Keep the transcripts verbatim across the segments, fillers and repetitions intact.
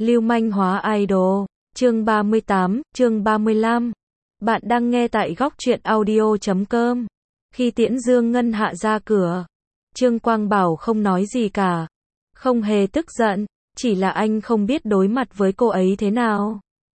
Lưu manh hóa idol. Chương ba mươi tám, chương ba mươi lăm. Bạn đang nghe tại góc truyện audio chấm com. Khi tiễn Dương Ngân Hạ ra cửa, Trương Quang Bảo không nói gì cả. Không hề tức giận, chỉ là anh không biết đối mặt với cô ấy thế nào.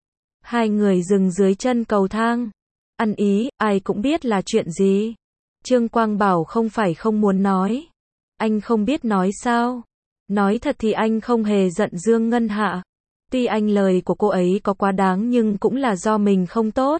Hai người dừng dưới chân cầu thang. Ăn ý, ai cũng biết là chuyện gì. Trương Quang Bảo không phải không muốn nói. Anh không biết nói sao. Nói thật thì anh không hề giận Dương Ngân Hạ. Tuy anh lời của cô ấy có quá đáng nhưng cũng là do mình không tốt.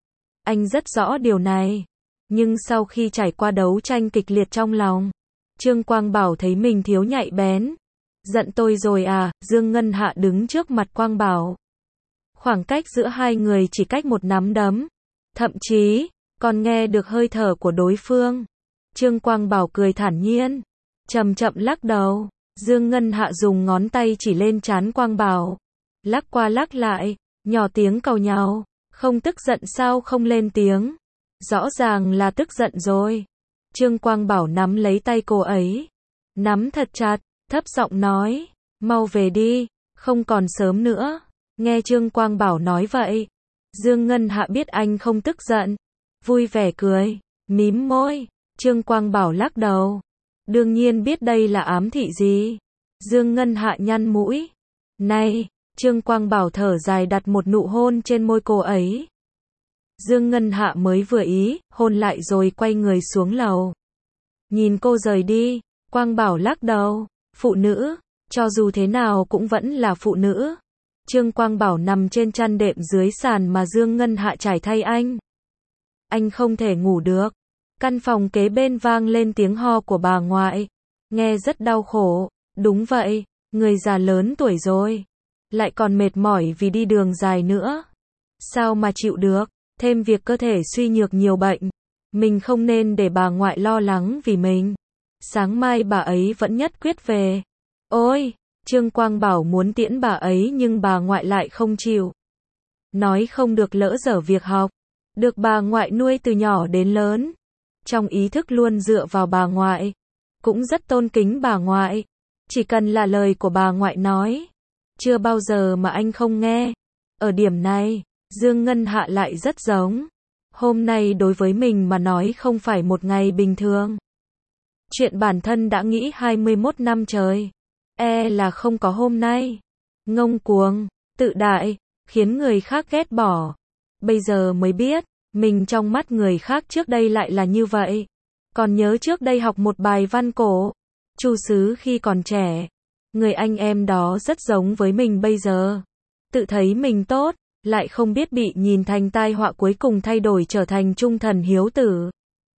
Anh rất rõ điều này. Nhưng sau khi trải qua đấu tranh kịch liệt trong lòng, Trương Quang Bảo thấy mình thiếu nhạy bén. Giận tôi rồi à? Dương Ngân Hạ đứng trước mặt Quang Bảo. Khoảng cách giữa hai người chỉ cách một nắm đấm. Thậm chí, còn nghe được hơi thở của đối phương. Trương Quang Bảo cười thản nhiên, chậm chậm lắc đầu. Dương Ngân Hạ dùng ngón tay chỉ lên trán Quang Bảo. Lắc qua lắc lại, nhỏ tiếng càu nhàu. Không tức giận sao không lên tiếng? Rõ ràng là tức giận rồi. Trương Quang Bảo nắm lấy tay cô ấy. Nắm thật chặt, thấp giọng nói. Mau về đi, không còn sớm nữa. Nghe Trương Quang Bảo nói vậy, Dương Ngân Hạ biết anh không tức giận. Vui vẻ cười, mím môi. Trương Quang Bảo lắc đầu. Đương nhiên biết đây là ám thị gì. Dương Ngân Hạ nhăn mũi. Này, Trương Quang Bảo thở dài đặt một nụ hôn trên môi cô ấy. Dương Ngân Hạ mới vừa ý, hôn lại rồi quay người xuống lầu. Nhìn cô rời đi, Quang Bảo lắc đầu. Phụ nữ, cho dù thế nào cũng vẫn là phụ nữ. Trương Quang Bảo nằm trên chăn đệm dưới sàn mà Dương Ngân Hạ trải thay anh. Anh không thể ngủ được. Căn phòng kế bên vang lên tiếng ho của bà ngoại. Nghe rất đau khổ. Đúng vậy, người già lớn tuổi rồi. Lại còn mệt mỏi vì đi đường dài nữa. Sao mà chịu được, thêm việc cơ thể suy nhược nhiều bệnh. Mình không nên để bà ngoại lo lắng vì mình. Sáng mai bà ấy vẫn nhất quyết về. Ôi, Trương Quang Bảo muốn tiễn bà ấy nhưng bà ngoại lại không chịu. Nói không được lỡ dở việc học. Được bà ngoại nuôi từ nhỏ đến lớn. Trong ý thức luôn dựa vào bà ngoại. Cũng rất tôn kính bà ngoại. Chỉ cần là lời của bà ngoại nói. Chưa bao giờ mà anh không nghe. Ở điểm này, Dương Ngân Hạ lại rất giống. Hôm nay đối với mình mà nói không phải một ngày bình thường. Chuyện bản thân đã nghĩ hai mươi mốt năm trời. E là không có hôm nay. Ngông cuồng, tự đại, khiến người khác ghét bỏ. Bây giờ mới biết, mình trong mắt người khác trước đây lại là như vậy. Còn nhớ trước đây học một bài văn cổ. Chu Sứ khi còn trẻ. Người anh em đó rất giống với mình bây giờ. Tự thấy mình tốt, lại không biết bị nhìn thành tai họa cuối cùng thay đổi trở thành trung thần hiếu tử.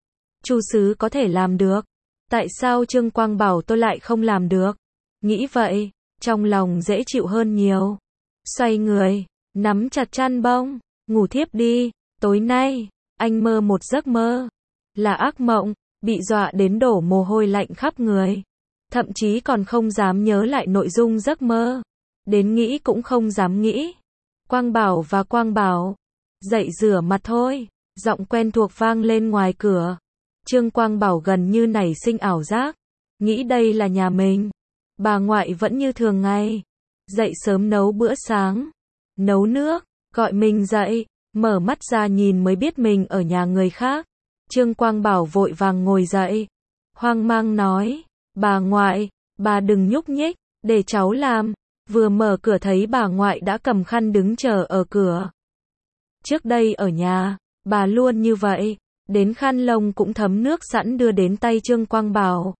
Chu Sứ có thể làm được. Tại sao Trương Quang Bảo tôi lại không làm được? Nghĩ vậy, trong lòng dễ chịu hơn nhiều. Xoay người, nắm chặt chăn bông, ngủ thiếp đi. Tối nay, anh mơ một giấc mơ. Là ác mộng, bị dọa đến đổ mồ hôi lạnh khắp người. Thậm chí còn không dám nhớ lại nội dung giấc mơ. Đến nghĩ cũng không dám nghĩ. Quang Bảo và Quang Bảo. Dậy rửa mặt thôi. Giọng quen thuộc vang lên ngoài cửa. Trương Quang Bảo gần như nảy sinh ảo giác. Nghĩ đây là nhà mình. Bà ngoại vẫn như thường ngày. Dậy sớm nấu bữa sáng. Nấu nước. Gọi mình dậy. Mở mắt ra nhìn mới biết mình ở nhà người khác. Trương Quang Bảo vội vàng ngồi dậy. Hoang mang nói. Bà ngoại, bà đừng nhúc nhích, để cháu làm. Vừa mở cửa thấy bà ngoại đã cầm khăn đứng chờ ở cửa. Trước đây ở nhà, bà luôn như vậy, đến khăn lông cũng thấm nước sẵn đưa đến tay Trương Quang Bảo.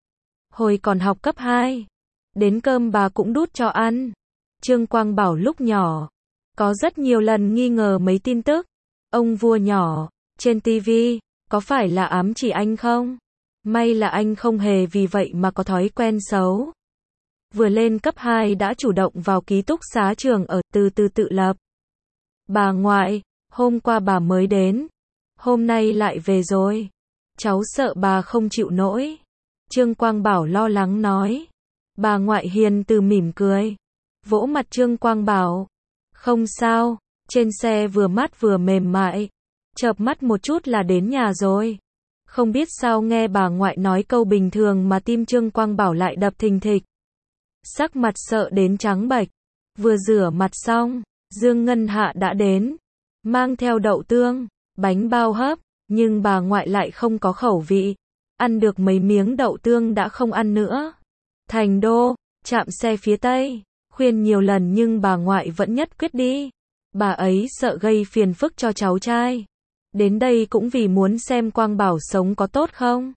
Hồi còn học cấp hai, đến cơm bà cũng đút cho ăn. Trương Quang Bảo lúc nhỏ, có rất nhiều lần nghi ngờ mấy tin tức. Ông vua nhỏ, trên ti vi, có phải là ám chỉ anh không? May là anh không hề vì vậy mà có thói quen xấu. Vừa lên cấp hai đã chủ động vào ký túc xá trường ở từ từ tự lập. Bà ngoại, hôm qua bà mới đến. Hôm nay lại về rồi. Cháu sợ bà không chịu nổi. Trương Quang Bảo lo lắng nói. Bà ngoại hiền từ mỉm cười. Vỗ mặt Trương Quang Bảo. Không sao, trên xe vừa mát vừa mềm mại. Chợp mắt một chút là đến nhà rồi. Không biết sao nghe bà ngoại nói câu bình thường mà tim Trương Quang Bảo lại đập thình thịch. Sắc mặt sợ đến trắng bệch. Vừa rửa mặt xong, Dương Ngân Hạ đã đến, mang theo đậu tương, bánh bao hấp, nhưng bà ngoại lại không có khẩu vị, ăn được mấy miếng đậu tương đã không ăn nữa. Thành Đô, trạm xe phía Tây, khuyên nhiều lần nhưng bà ngoại vẫn nhất quyết đi. Bà ấy sợ gây phiền phức cho cháu trai. Đến đây cũng vì muốn xem Quang Bảo sống có tốt không.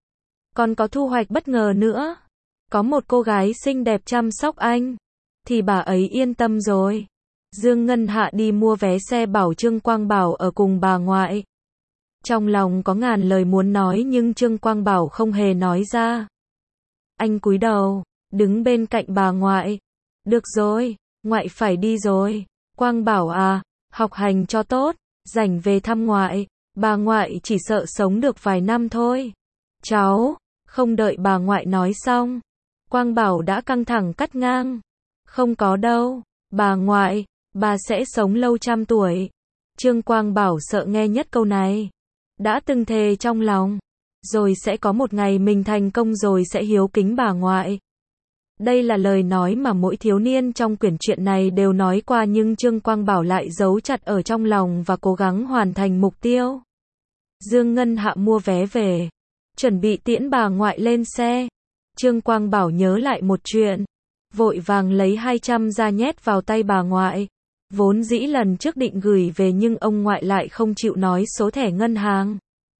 Còn có thu hoạch bất ngờ nữa. Có một cô gái xinh đẹp chăm sóc anh. Thì bà ấy yên tâm rồi. Dương Ngân Hạ đi mua vé xe bảo Trương Quang Bảo ở cùng bà ngoại. Trong lòng có ngàn lời muốn nói nhưng Trương Quang Bảo không hề nói ra. Anh cúi đầu, đứng bên cạnh bà ngoại. Được rồi, ngoại phải đi rồi. Quang Bảo à, học hành cho tốt, rảnh về thăm ngoại. Bà ngoại chỉ sợ sống được vài năm thôi. Cháu, không đợi bà ngoại nói xong. Quang Bảo đã căng thẳng cắt ngang. Không có đâu, bà ngoại, bà sẽ sống lâu trăm tuổi. Trương Quang Bảo sợ nghe nhất câu này. Đã từng thề trong lòng. Rồi sẽ có một ngày mình thành công rồi sẽ hiếu kính bà ngoại. Đây là lời nói mà mỗi thiếu niên trong quyển truyện này đều nói qua nhưng Trương Quang Bảo lại giấu chặt ở trong lòng và cố gắng hoàn thành mục tiêu. Dương Ngân Hạ mua vé về, chuẩn bị tiễn bà ngoại lên xe. Trương Quang Bảo nhớ lại một chuyện, vội vàng lấy hai trăm ra nhét vào tay bà ngoại. Vốn dĩ lần trước định gửi về nhưng ông ngoại lại không chịu nói số thẻ ngân hàng.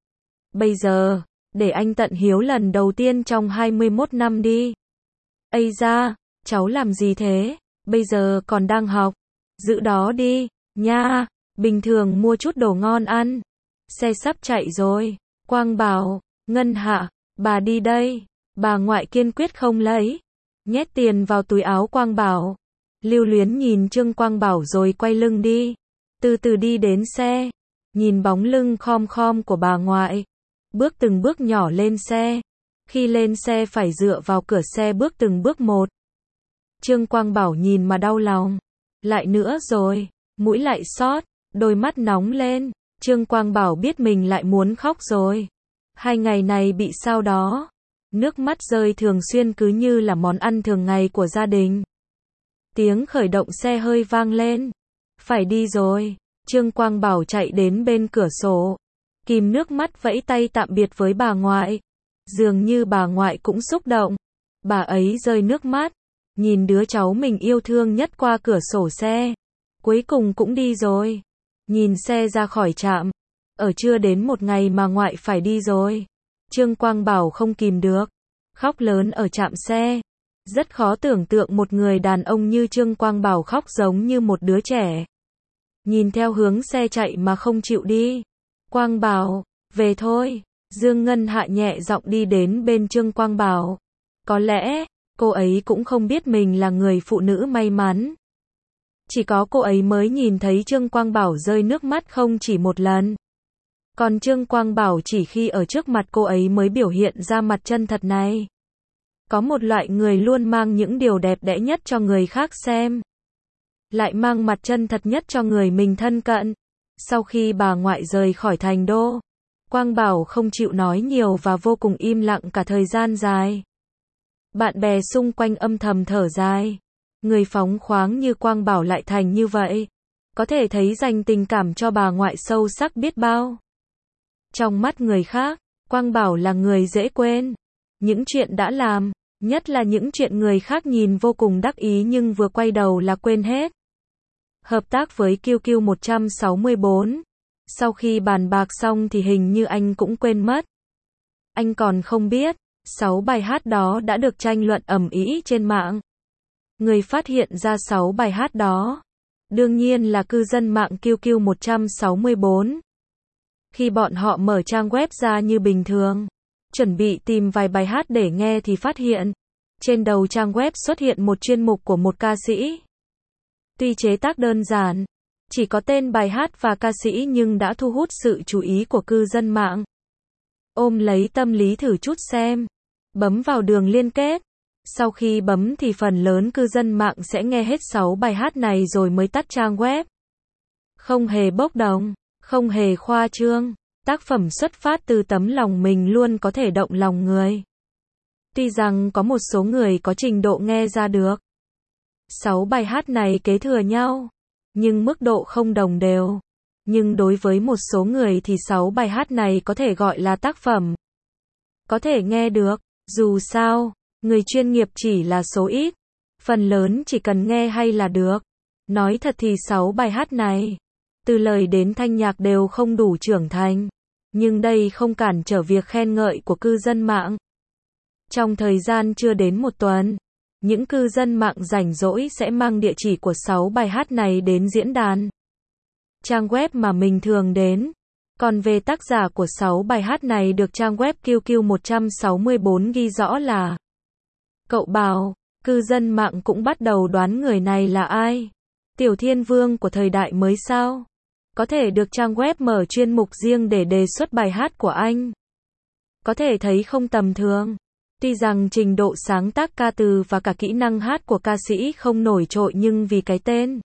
Bây giờ, để anh tận hiếu lần đầu tiên trong hai mươi mốt năm đi. Ây da, cháu làm gì thế? Bây giờ còn đang học. Giữ đó đi, nha. Bình thường mua chút đồ ngon ăn. Xe sắp chạy rồi. Quang Bảo, Ngân Hạ, bà đi đây. Bà ngoại kiên quyết không lấy. Nhét tiền vào túi áo Quang Bảo. Lưu luyến nhìn Trương Quang Bảo rồi quay lưng đi. Từ từ đi đến xe. Nhìn bóng lưng khom khom của bà ngoại. Bước từng bước nhỏ lên xe. Khi lên xe phải dựa vào cửa xe bước từng bước một. Trương Quang Bảo nhìn mà đau lòng. Lại nữa rồi. Mũi lại xót. Đôi mắt nóng lên. Trương Quang Bảo biết mình lại muốn khóc rồi. Hai ngày này bị sao đó. Nước mắt rơi thường xuyên cứ như là món ăn thường ngày của gia đình. Tiếng khởi động xe hơi vang lên. Phải đi rồi. Trương Quang Bảo chạy đến bên cửa sổ. Kìm nước mắt vẫy tay tạm biệt với bà ngoại. Dường như bà ngoại cũng xúc động. Bà ấy rơi nước mắt. Nhìn đứa cháu mình yêu thương nhất qua cửa sổ xe. Cuối cùng cũng đi rồi. Nhìn xe ra khỏi trạm. Ở chưa đến một ngày mà ngoại phải đi rồi. Trương Quang Bảo không kìm được. Khóc lớn ở trạm xe. Rất khó tưởng tượng một người đàn ông như Trương Quang Bảo khóc giống như một đứa trẻ. Nhìn theo hướng xe chạy mà không chịu đi. Quang Bảo, về thôi. Dương Ngân Hạ nhẹ giọng đi đến bên Trương Quang Bảo. Có lẽ, cô ấy cũng không biết mình là người phụ nữ may mắn. Chỉ có cô ấy mới nhìn thấy Trương Quang Bảo rơi nước mắt không chỉ một lần. Còn Trương Quang Bảo chỉ khi ở trước mặt cô ấy mới biểu hiện ra mặt chân thật này. Có một loại người luôn mang những điều đẹp đẽ nhất cho người khác xem. Lại mang mặt chân thật nhất cho người mình thân cận. Sau khi bà ngoại rời khỏi Thành Đô, Quang Bảo không chịu nói nhiều và vô cùng im lặng cả thời gian dài. Bạn bè xung quanh âm thầm thở dài. Người phóng khoáng như Quang Bảo lại thành như vậy. Có thể thấy dành tình cảm cho bà ngoại sâu sắc biết bao. Trong mắt người khác, Quang Bảo là người dễ quên. Những chuyện đã làm, nhất là những chuyện người khác nhìn vô cùng đắc ý nhưng vừa quay đầu là quên hết. Hợp tác với Q Q một trăm sáu mươi bốn. Sau khi bàn bạc xong thì hình như anh cũng quên mất. Anh còn không biết, sáu bài hát đó đã được tranh luận ầm ĩ trên mạng. Người phát hiện ra sáu bài hát đó, đương nhiên là cư dân mạng Q Q một trăm sáu mươi bốn. Khi bọn họ mở trang web ra như bình thường, chuẩn bị tìm vài bài hát để nghe thì phát hiện, trên đầu trang web xuất hiện một chuyên mục của một ca sĩ. Tuy chế tác đơn giản, chỉ có tên bài hát và ca sĩ nhưng đã thu hút sự chú ý của cư dân mạng. Ôm lấy tâm lý thử chút xem, bấm vào đường liên kết. Sau khi bấm thì phần lớn cư dân mạng sẽ nghe hết sáu bài hát này rồi mới tắt trang web. Không hề bốc đồng, không hề khoa trương, tác phẩm xuất phát từ tấm lòng mình luôn có thể động lòng người. Tuy rằng có một số người có trình độ nghe ra được. Sáu bài hát này kế thừa nhau, nhưng mức độ không đồng đều. Nhưng đối với một số người thì sáu bài hát này có thể gọi là tác phẩm. Có thể nghe được, dù sao, người chuyên nghiệp chỉ là số ít. Phần lớn chỉ cần nghe hay là được. Nói thật thì sáu bài hát này, từ lời đến thanh nhạc đều không đủ trưởng thành. Nhưng đây không cản trở việc khen ngợi của cư dân mạng. Trong thời gian chưa đến một tuần, những cư dân mạng rảnh rỗi sẽ mang địa chỉ của sáu bài hát này đến diễn đàn, trang web mà mình thường đến. Còn về tác giả của sáu bài hát này được trang web Q Q một sáu bốn ghi rõ là Cậu Bảo. Cư dân mạng cũng bắt đầu đoán người này là ai. Tiểu Thiên Vương của thời đại mới sao? Có thể được trang web mở chuyên mục riêng để đề xuất bài hát của anh. Có thể thấy không tầm thường. Tuy rằng trình độ sáng tác ca từ và cả kỹ năng hát của ca sĩ không nổi trội nhưng vì cái tên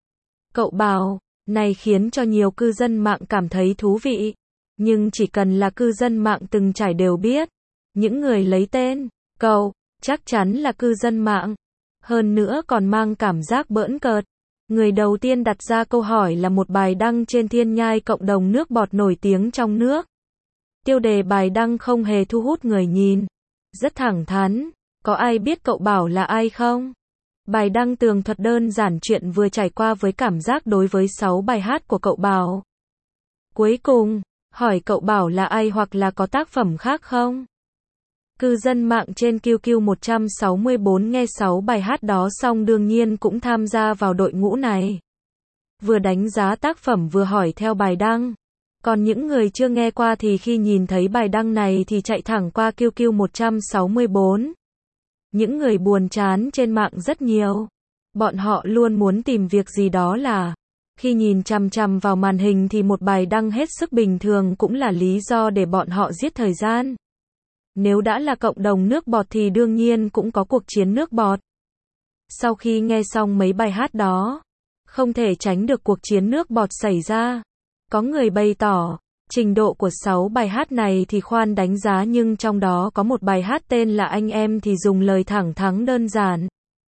Cậu Bảo này khiến cho nhiều cư dân mạng cảm thấy thú vị. Nhưng chỉ cần là cư dân mạng từng trải đều biết, những người lấy tên Cậu chắc chắn là cư dân mạng. Hơn nữa còn mang cảm giác bỡn cợt. Người đầu tiên đặt ra câu hỏi là một bài đăng trên Thiên Nhai cộng đồng nước bọt nổi tiếng trong nước. Tiêu đề bài đăng không hề thu hút người nhìn. Rất thẳng thắn, có ai biết Cậu Bảo là ai không? Bài đăng tường thuật đơn giản chuyện vừa trải qua với cảm giác đối với sáu bài hát của Cậu Bảo. Cuối cùng, hỏi Cậu Bảo là ai hoặc là có tác phẩm khác không? Cư dân mạng trên Q Q một sáu bốn nghe sáu bài hát đó xong đương nhiên cũng tham gia vào đội ngũ này. Vừa đánh giá tác phẩm vừa hỏi theo bài đăng. Còn những người chưa nghe qua thì khi nhìn thấy bài đăng này thì chạy thẳng qua Q Q một sáu bốn. Những người buồn chán trên mạng rất nhiều. Bọn họ luôn muốn tìm việc gì đó là khi nhìn chằm chằm vào màn hình thì một bài đăng hết sức bình thường cũng là lý do để bọn họ giết thời gian. Nếu đã là cộng đồng nước bọt thì đương nhiên cũng có cuộc chiến nước bọt. Sau khi nghe xong mấy bài hát đó, không thể tránh được cuộc chiến nước bọt xảy ra. Có người bày tỏ, trình độ của sáu bài hát này thì khoan đánh giá nhưng trong đó có một bài hát tên là Anh Em thì dùng lời thẳng thắn đơn giản,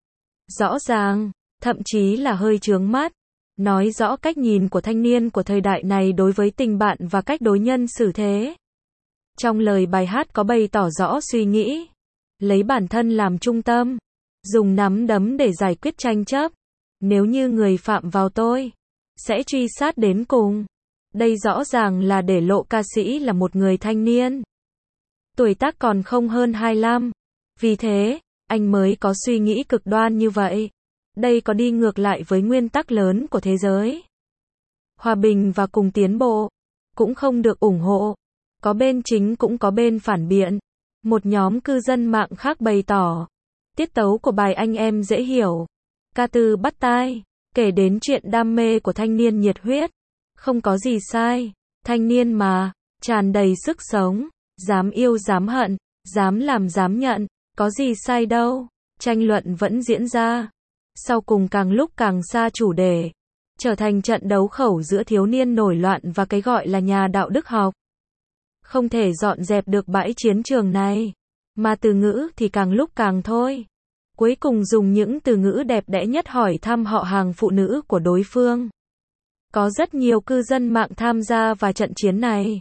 rõ ràng, thậm chí là hơi chướng mắt. Nói rõ cách nhìn của thanh niên của thời đại này đối với tình bạn và cách đối nhân xử thế. Trong lời bài hát có bày tỏ rõ suy nghĩ, lấy bản thân làm trung tâm, dùng nắm đấm để giải quyết tranh chấp. Nếu như người phạm vào tôi, sẽ truy sát đến cùng. Đây rõ ràng là để lộ ca sĩ là một người thanh niên. Tuổi tác còn không hơn hai mươi lăm. Vì thế, anh mới có suy nghĩ cực đoan như vậy. Đây có đi ngược lại với nguyên tắc lớn của thế giới. Hòa bình và cùng tiến bộ, cũng không được ủng hộ. Có bên chính cũng có bên phản biện. Một nhóm cư dân mạng khác bày tỏ, tiết tấu của bài Anh Em dễ hiểu. Ca từ bắt tai, kể đến chuyện đam mê của thanh niên nhiệt huyết. Không có gì sai, thanh niên mà, tràn đầy sức sống, dám yêu dám hận, dám làm dám nhận, có gì sai đâu. Tranh luận vẫn diễn ra. Sau cùng càng lúc càng xa chủ đề, trở thành trận đấu khẩu giữa thiếu niên nổi loạn và cái gọi là nhà đạo đức học. Không thể dọn dẹp được bãi chiến trường này, mà từ ngữ thì càng lúc càng thôi. Cuối cùng dùng những từ ngữ đẹp đẽ nhất hỏi thăm họ hàng phụ nữ của đối phương. Có rất nhiều cư dân mạng tham gia vào trận chiến này.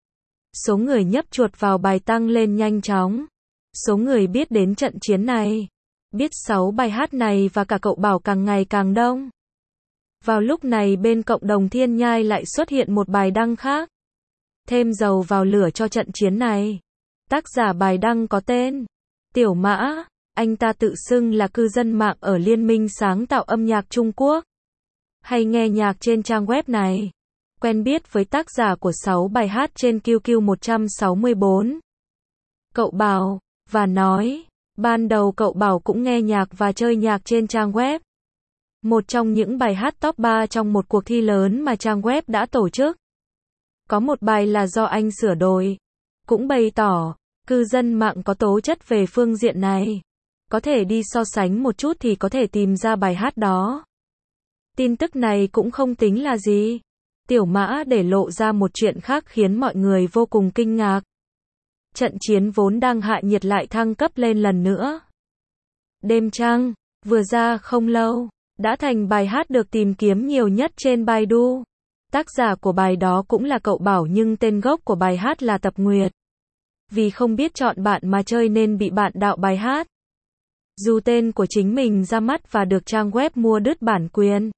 Số người nhấp chuột vào bài tăng lên nhanh chóng. Số người biết đến trận chiến này, biết sáu bài hát này và cả Cậu Bảo càng ngày càng đông. Vào lúc này bên cộng đồng Thiên Nhai lại xuất hiện một bài đăng khác. Thêm dầu vào lửa cho trận chiến này. Tác giả bài đăng có tên Tiểu Mã, anh ta tự xưng là cư dân mạng ở Liên minh sáng tạo âm nhạc Trung Quốc. Hay nghe nhạc trên trang web này. Quen biết với tác giả của sáu bài hát trên Q Q một sáu bốn. Cậu Bảo, và nói, ban đầu Cậu Bảo cũng nghe nhạc và chơi nhạc trên trang web. Một trong những bài hát top ba trong một cuộc thi lớn mà trang web đã tổ chức. Có một bài là do anh sửa đổi. Cũng bày tỏ, cư dân mạng có tố chất về phương diện này. Có thể đi so sánh một chút thì có thể tìm ra bài hát đó. Tin tức này cũng không tính là gì. Tiểu Mã để lộ ra một chuyện khác khiến mọi người vô cùng kinh ngạc. Trận chiến vốn đang hạ nhiệt lại thăng cấp lên lần nữa. Đêm trăng, Vừa ra không lâu, đã thành bài hát được tìm kiếm nhiều nhất trên Baidu. Tác giả của bài đó cũng là cậu Bảo nhưng tên gốc của bài hát là Tập Nguyệt. Vì không biết chọn bạn mà chơi nên bị bạn đạo bài hát. Dù tên của chính mình ra mắt và được trang web mua đứt bản quyền.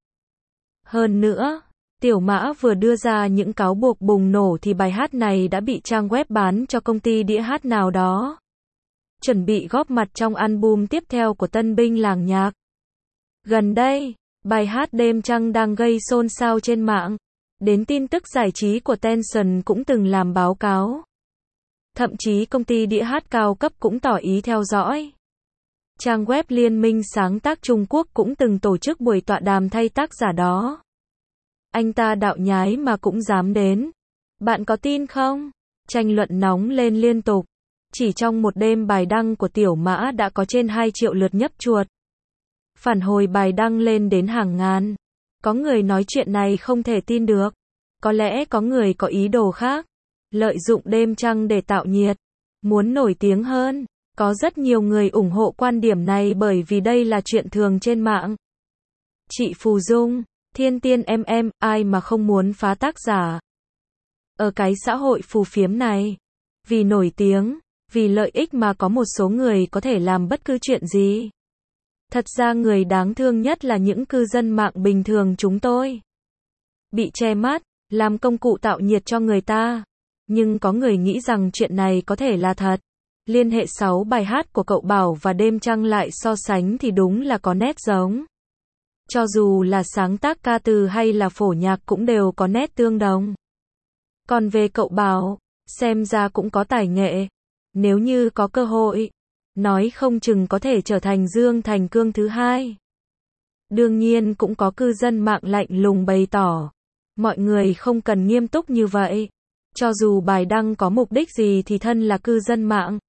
Hơn nữa, Tiểu Mã vừa đưa ra những cáo buộc bùng nổ thì bài hát này đã bị trang web bán cho công ty đĩa hát nào đó. Chuẩn bị góp mặt trong album tiếp theo của tân binh làng nhạc. Gần đây, bài hát Đêm Trăng đang gây xôn xao trên mạng. Đến tin tức giải trí của Tencent cũng từng làm báo cáo. Thậm chí công ty đĩa hát cao cấp cũng tỏ ý theo dõi. Trang web Liên minh sáng tác Trung Quốc cũng từng tổ chức buổi tọa đàm thay tác giả đó. Anh ta đạo nhái mà cũng dám đến. Bạn có tin không? Tranh luận nóng lên liên tục. Chỉ trong một đêm bài đăng của Tiểu Mã đã có trên hai triệu lượt nhấp chuột. Phản hồi bài đăng lên đến hàng ngàn. Có người nói chuyện này không thể tin được. Có lẽ có người có ý đồ khác. Lợi dụng đêm trăng để tạo nhiệt. Muốn nổi tiếng hơn. Có rất nhiều người ủng hộ quan điểm này bởi vì đây là chuyện thường trên mạng. Chị Phù Dung, Thiên Tiên em em, ai mà không muốn phá tác giả. Ở cái xã hội phù phiếm này. Vì nổi tiếng, vì lợi ích mà có một số người có thể làm bất cứ chuyện gì. Thật ra người đáng thương nhất là những cư dân mạng bình thường chúng tôi. Bị che mắt, làm công cụ tạo nhiệt cho người ta. Nhưng có người nghĩ rằng chuyện này có thể là thật. Liên hệ sáu bài hát của cậu Bảo và Đêm Trăng lại so sánh thì đúng là có nét giống. Cho dù là sáng tác ca từ hay là phổ nhạc cũng đều có nét tương đồng. Còn về cậu Bảo, xem ra cũng có tài nghệ. Nếu như có cơ hội, nói không chừng có thể trở thành Dương Thành Cương thứ hai. Đương nhiên cũng có cư dân mạng lạnh lùng bày tỏ. Mọi người không cần nghiêm túc như vậy. Cho dù bài đăng có mục đích gì thì thân là cư dân mạng.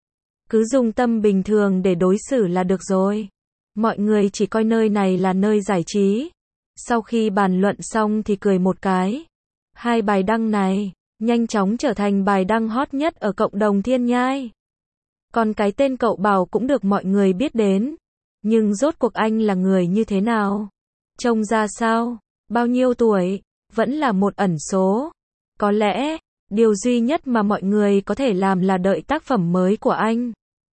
Cứ dùng tâm bình thường để đối xử là được rồi. Mọi người chỉ coi nơi này là nơi giải trí. Sau khi bàn luận xong thì cười một cái. Hai bài đăng này, nhanh chóng trở thành bài đăng hot nhất ở cộng đồng Thiên Nhai. Còn cái tên cậu Bảo cũng được mọi người biết đến. Nhưng rốt cuộc anh là người như thế nào? Trông ra sao? Bao nhiêu tuổi? Vẫn là một ẩn số. Có lẽ, điều duy nhất mà mọi người có thể làm là đợi tác phẩm mới của anh.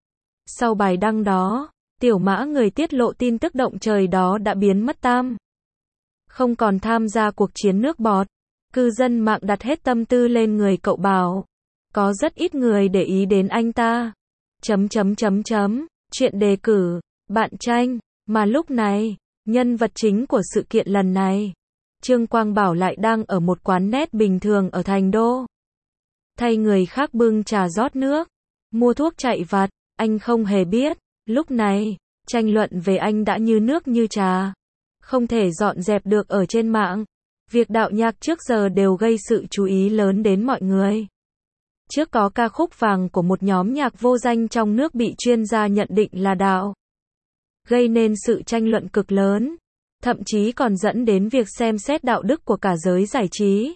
Sau bài đăng đó, Tiểu Mã người tiết lộ tin tức động trời đó đã biến mất tam. Không còn tham gia cuộc chiến nước bọt. Cư dân mạng đặt hết tâm tư lên người cậu Bảo. Có rất ít người để ý đến anh ta. Chấm chấm chấm chấm. Chuyện đề cử. Bạn tranh. Mà lúc này, nhân vật chính của sự kiện lần này, Trương Quang Bảo lại đang ở một quán net bình thường ở Thành Đô. Thay người khác bưng trà rót nước, mua thuốc chạy vặt, anh không hề biết. Lúc này, tranh luận về anh đã như nước như trà. Không thể dọn dẹp được ở trên mạng. Việc đạo nhạc trước giờ đều gây sự chú ý lớn đến mọi người. Trước có ca khúc vàng của một nhóm nhạc vô danh trong nước bị chuyên gia nhận định là đạo. Gây nên sự tranh luận cực lớn. Thậm chí còn dẫn đến việc xem xét đạo đức của cả giới giải trí.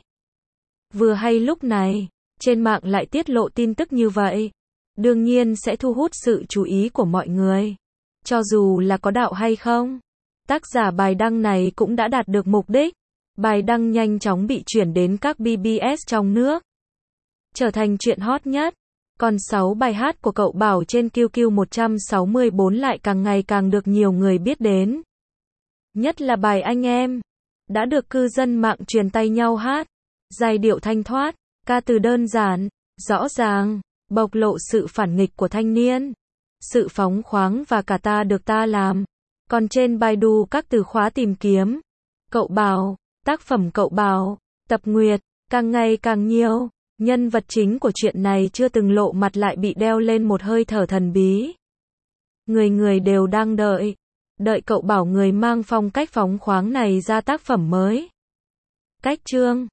Vừa hay lúc này, trên mạng lại tiết lộ tin tức như vậy. Đương nhiên sẽ thu hút sự chú ý của mọi người. Cho dù là có đạo hay không. Tác giả bài đăng này cũng đã đạt được mục đích. Bài đăng nhanh chóng bị chuyển đến các bê bê ét trong nước. Trở thành chuyện hot nhất. Còn sáu bài hát của cậu Bảo trên Q Q một trăm sáu mươi bốn lại càng ngày càng được nhiều người biết đến. Nhất là bài Anh Em. Đã được cư dân mạng truyền tay nhau hát. Giai điệu thanh thoát, ca từ đơn giản, rõ ràng, bộc lộ sự phản nghịch của thanh niên. Sự phóng khoáng và cả ta được ta làm. Còn trên Baidu các từ khóa tìm kiếm. Cậu Bảo, tác phẩm cậu Bảo, Tập Nguyệt, càng ngày càng nhiều. Nhân vật chính của chuyện này chưa từng lộ mặt lại bị đeo lên một hơi thở thần bí. Người người đều đang đợi. Đợi cậu Bảo người mang phong cách phóng khoáng này ra tác phẩm mới. Cách chương